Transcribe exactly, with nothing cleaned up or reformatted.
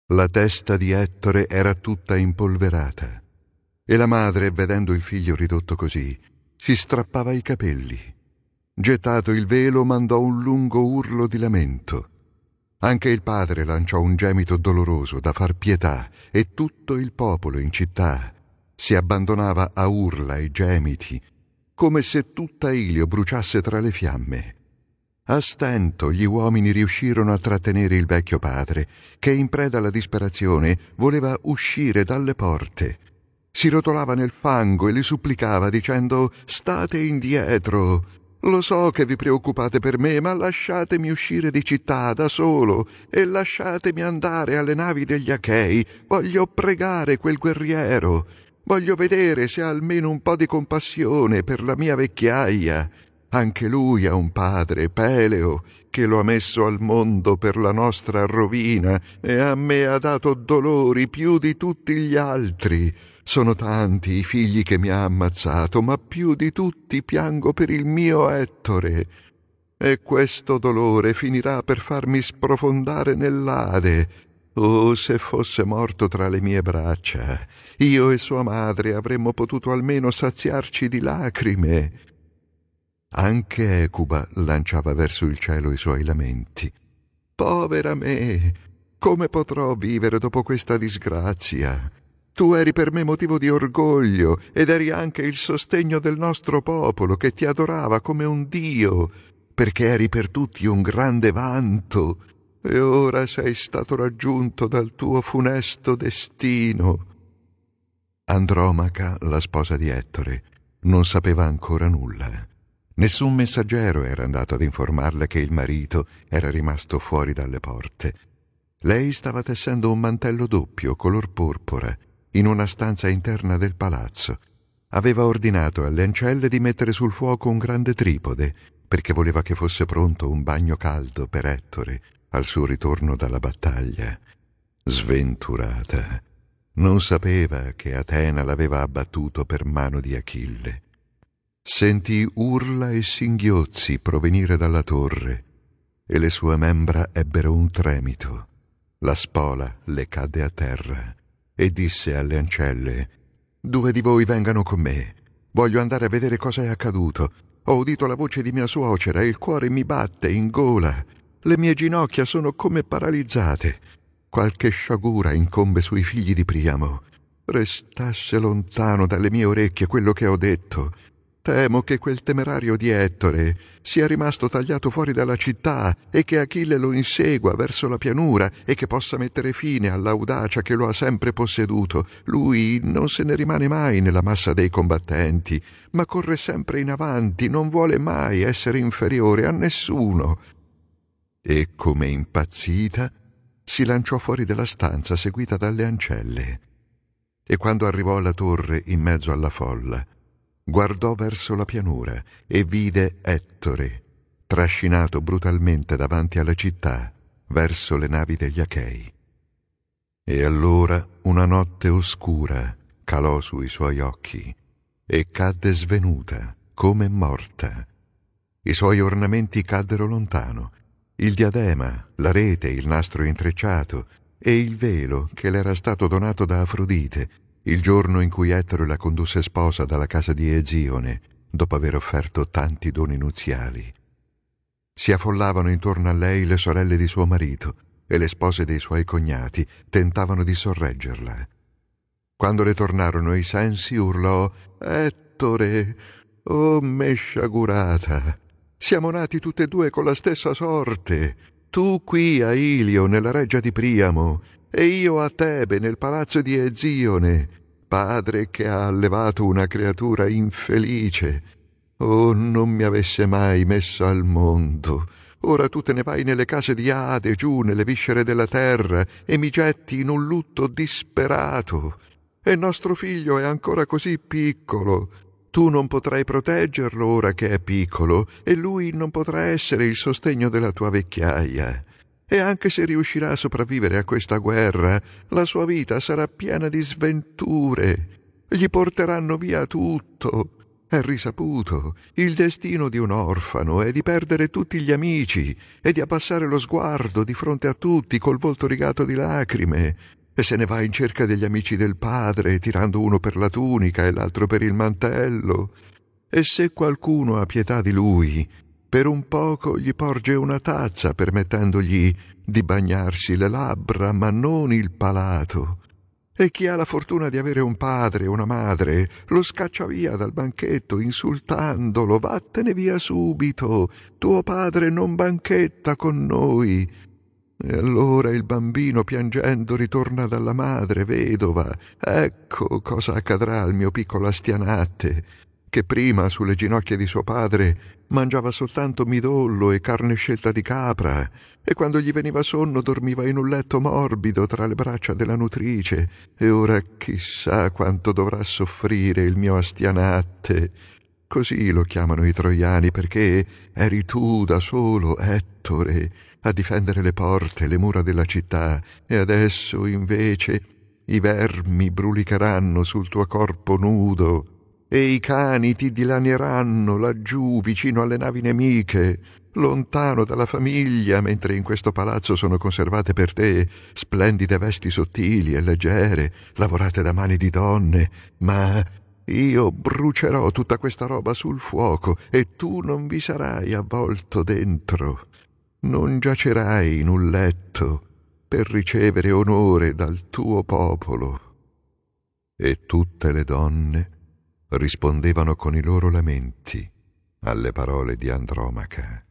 La testa di Ettore era tutta impolverata e la madre, vedendo il figlio ridotto così, si strappava i capelli. Gettato il velo, mandò un lungo urlo di lamento. Anche il padre lanciò un gemito doloroso da far pietà e tutto il popolo in città si abbandonava a urla e gemiti, come se tutta Ilio bruciasse tra le fiamme. A stento gli uomini riuscirono a trattenere il vecchio padre, che in preda alla disperazione voleva uscire dalle porte. Si rotolava nel fango e li supplicava dicendo: «State indietro! Lo so che vi preoccupate per me, ma lasciatemi uscire di città da solo e lasciatemi andare alle navi degli Achei. Voglio pregare quel guerriero. Voglio vedere se ha almeno un po' di compassione per la mia vecchiaia. Anche lui ha un padre, Peleo, che lo ha messo al mondo per la nostra rovina e a me ha dato dolori più di tutti gli altri. Sono tanti i figli che mi ha ammazzato, ma più di tutti piango per il mio Ettore. E questo dolore finirà per farmi sprofondare nell'Ade. Oh, se fosse morto tra le mie braccia, io e sua madre avremmo potuto almeno saziarci di lacrime». Anche Ecuba lanciava verso il cielo i suoi lamenti. «Povera me! Come potrò vivere dopo questa disgrazia? Tu eri per me motivo di orgoglio ed eri anche il sostegno del nostro popolo, che ti adorava come un dio, perché eri per tutti un grande vanto, e ora sei stato raggiunto dal tuo funesto destino». Andromaca, la sposa di Ettore, non sapeva ancora nulla. Nessun messaggero era andato ad informarle che il marito era rimasto fuori dalle porte. Lei stava tessendo un mantello doppio, color porpora, in una stanza interna del palazzo. Aveva ordinato alle ancelle di mettere sul fuoco un grande tripode, perché voleva che fosse pronto un bagno caldo per Ettore al suo ritorno dalla battaglia. Sventurata! Non sapeva che Atena l'aveva abbattuto per mano di Achille. Sentì urla e singhiozzi provenire dalla torre e le sue membra ebbero un tremito. La spola le cadde a terra e disse alle ancelle: «Due di voi vengano con me. Voglio andare a vedere cosa è accaduto. Ho udito la voce di mia suocera e il cuore mi batte in gola. Le mie ginocchia sono come paralizzate. Qualche sciagura incombe sui figli di Priamo. Restasse lontano dalle mie orecchie quello che ho detto. Temo che quel temerario di Ettore sia rimasto tagliato fuori dalla città e che Achille lo insegua verso la pianura e che possa mettere fine all'audacia che lo ha sempre posseduto. Lui non se ne rimane mai nella massa dei combattenti, ma corre sempre in avanti, non vuole mai essere inferiore a nessuno». E, come impazzita, si lanciò fuori della stanza seguita dalle ancelle. E quando arrivò alla torre in mezzo alla folla, guardò verso la pianura e vide Ettore, trascinato brutalmente davanti alla città, verso le navi degli Achei. E allora una notte oscura calò sui suoi occhi e cadde svenuta, come morta. I suoi ornamenti caddero lontano, il diadema, la rete, il nastro intrecciato e il velo che le era stato donato da Afrodite il giorno in cui Ettore la condusse sposa dalla casa di Ezione, dopo aver offerto tanti doni nuziali. Si affollavano intorno a lei le sorelle di suo marito e le spose dei suoi cognati tentavano di sorreggerla. Quando le tornarono i sensi urlò: «Ettore, oh me sciagurata, siamo nati tutte e due con la stessa sorte, tu qui a Ilio nella reggia di Priamo e io a Tebe nel palazzo di Ezione, padre che ha allevato una creatura infelice. Oh, non mi avesse mai messo al mondo. Ora tu te ne vai nelle case di Ade, giù nelle viscere della terra, e mi getti in un lutto disperato. E nostro figlio è ancora così piccolo. Tu non potrai proteggerlo ora che è piccolo, e lui non potrà essere il sostegno della tua vecchiaia. E anche se riuscirà a sopravvivere a questa guerra, la sua vita sarà piena di sventure. Gli porteranno via tutto. è risaputo, il destino di un orfano è di perdere tutti gli amici e di abbassare lo sguardo di fronte a tutti col volto rigato di lacrime, e se ne va in cerca degli amici del padre, tirando uno per la tunica e l'altro per il mantello. E se qualcuno ha pietà di lui, per un poco gli porge una tazza, permettendogli di bagnarsi le labbra, ma non il palato. E chi ha la fortuna di avere un padre e una madre lo scaccia via dal banchetto insultandolo: vattene via subito, tuo padre non banchetta con noi. E allora il bambino piangendo ritorna dalla madre vedova. Ecco cosa accadrà al mio piccolo Astianate, che prima sulle ginocchia di suo padre mangiava soltanto midollo e carne scelta di capra, e quando gli veniva sonno dormiva in un letto morbido tra le braccia della nutrice, e ora chissà quanto dovrà soffrire il mio Astianate. Così lo chiamano i troiani, perché eri tu da solo, Ettore, a difendere le porte e le mura della città, e adesso invece i vermi brulicheranno sul tuo corpo nudo e i cani ti dilanieranno laggiù vicino alle navi nemiche, lontano dalla famiglia, mentre in questo palazzo sono conservate per te splendide vesti sottili e leggere, lavorate da mani di donne, ma io brucerò tutta questa roba sul fuoco e tu non vi sarai avvolto dentro. Non giacerai in un letto per ricevere onore dal tuo popolo. E tutte le donne rispondevano con i loro lamenti alle parole di Andromaca.